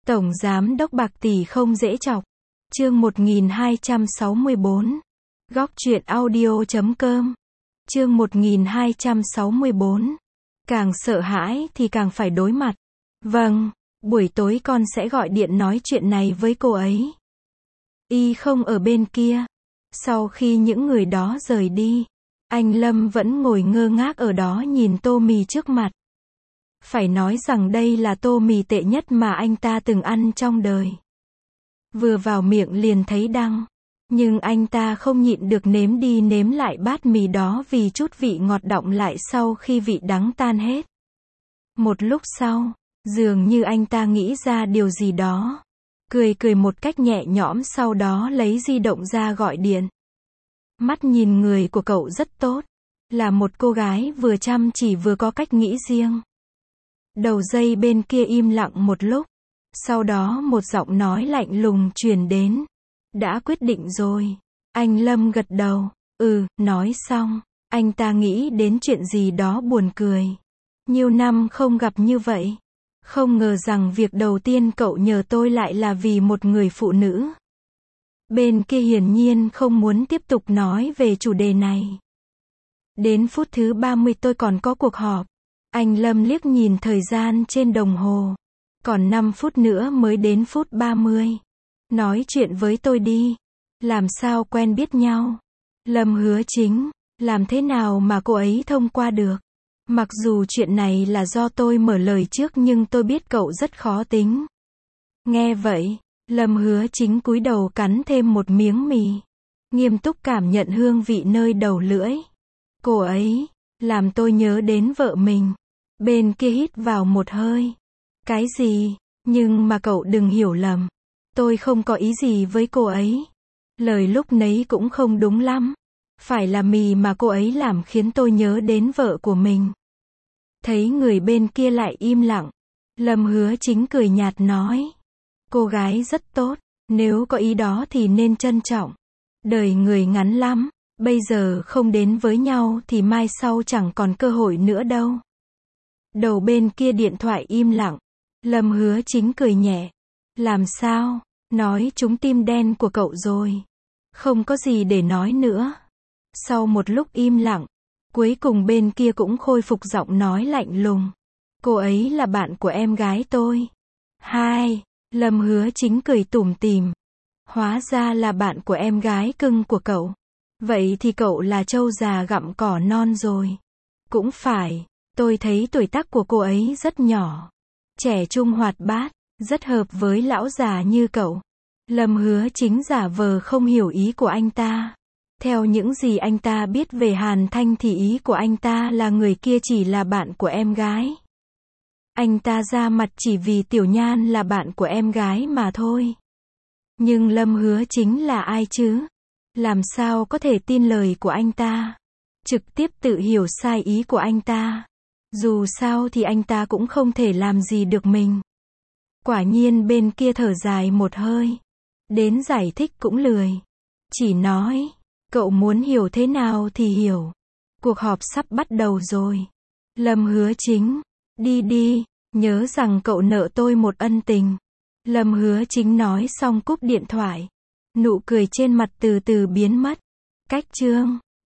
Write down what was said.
Tổng giám đốc bạc tỷ không dễ chọc. Chương 1264. Góc truyện audio.com. Chương 1264. Càng sợ hãi thì càng phải đối mặt. Vâng, buổi tối con sẽ gọi điện nói chuyện này với cô ấy. Y không ở bên kia. Sau khi những người đó rời đi, anh Lâm vẫn ngồi ngơ ngác ở đó nhìn tô mì trước mặt. Phải nói rằng đây là tô mì tệ nhất mà anh ta từng ăn trong đời. Vừa vào miệng liền thấy đắng, nhưng anh ta không nhịn được nếm đi nếm lại bát mì đó vì chút vị ngọt đọng lại sau khi vị đắng tan hết. Một lúc sau, dường như anh ta nghĩ ra điều gì đó. Cười cười một cách nhẹ nhõm, sau đó lấy di động ra gọi điện. Mắt nhìn người của cậu rất tốt. Là một cô gái vừa chăm chỉ vừa có cách nghĩ riêng. Đầu dây bên kia im lặng một lúc. Sau đó một giọng nói lạnh lùng truyền đến. Đã quyết định rồi. Anh Lâm gật đầu. Nói xong. Anh ta nghĩ đến chuyện gì đó buồn cười. Nhiều năm không gặp như vậy. Không ngờ rằng việc đầu tiên cậu nhờ tôi lại là vì một người phụ nữ. Bên kia hiển nhiên không muốn tiếp tục nói về chủ đề này. Đến phút thứ 30 tôi còn có cuộc họp. Anh Lâm liếc nhìn thời gian trên đồng hồ. Còn 5 phút nữa mới đến phút 30. Nói chuyện với tôi đi. Làm sao quen biết nhau? Lâm Hứa Chính. Làm thế nào mà cô ấy thông qua được? Mặc dù chuyện này là do tôi mở lời trước nhưng tôi biết cậu rất khó tính. Nghe vậy, Lâm Hứa Chính cúi đầu cắn thêm một miếng mì. Nghiêm túc cảm nhận hương vị nơi đầu lưỡi. Cô ấy, làm tôi nhớ đến vợ mình. Bên kia hít vào một hơi. Cái gì? Nhưng mà cậu đừng hiểu lầm. Tôi không có ý gì với cô ấy. Lời lúc nấy cũng không đúng lắm. Phải là mì mà cô ấy làm khiến tôi nhớ đến vợ của mình. Thấy người bên kia lại im lặng. Lâm Hứa Chính cười nhạt nói. Cô gái rất tốt. Nếu có ý đó thì nên trân trọng. Đời người ngắn lắm. Bây giờ không đến với nhau thì mai sau chẳng còn cơ hội nữa đâu. Đầu bên kia điện thoại im lặng. Lâm Hứa Chính cười nhẹ. Làm sao? Nói trúng tim đen của cậu rồi. Không có gì để nói nữa. Sau một lúc im lặng, cuối cùng bên kia cũng khôi phục giọng nói lạnh lùng. Cô ấy là bạn của em gái tôi. Hai, Lâm Hứa Chính cười tủm tỉm. Hóa ra là bạn của em gái cưng của cậu. Vậy thì cậu là trâu già gặm cỏ non rồi. Cũng phải, tôi thấy tuổi tác của cô ấy rất nhỏ. Trẻ trung hoạt bát, rất hợp với lão già như cậu. Lâm Hứa Chính giả vờ không hiểu ý của anh ta. Theo những gì anh ta biết về Hàn Thanh thì ý của anh ta là người kia chỉ là bạn của em gái. Anh ta ra mặt chỉ vì Tiểu Nhan là bạn của em gái mà thôi. Nhưng Lâm Hứa Chính là ai chứ? Làm sao có thể tin lời của anh ta? Trực tiếp tự hiểu sai ý của anh ta. Dù sao thì anh ta cũng không thể làm gì được mình. Quả nhiên bên kia thở dài một hơi. Đến giải thích cũng lười. Chỉ nói, cậu muốn hiểu thế nào thì hiểu. Cuộc họp sắp bắt đầu rồi. Lâm Hứa Chính, đi đi, nhớ rằng cậu nợ tôi một ân tình. Lâm Hứa Chính nói xong cúp điện thoại. Nụ cười trên mặt từ từ biến mất. Cách chương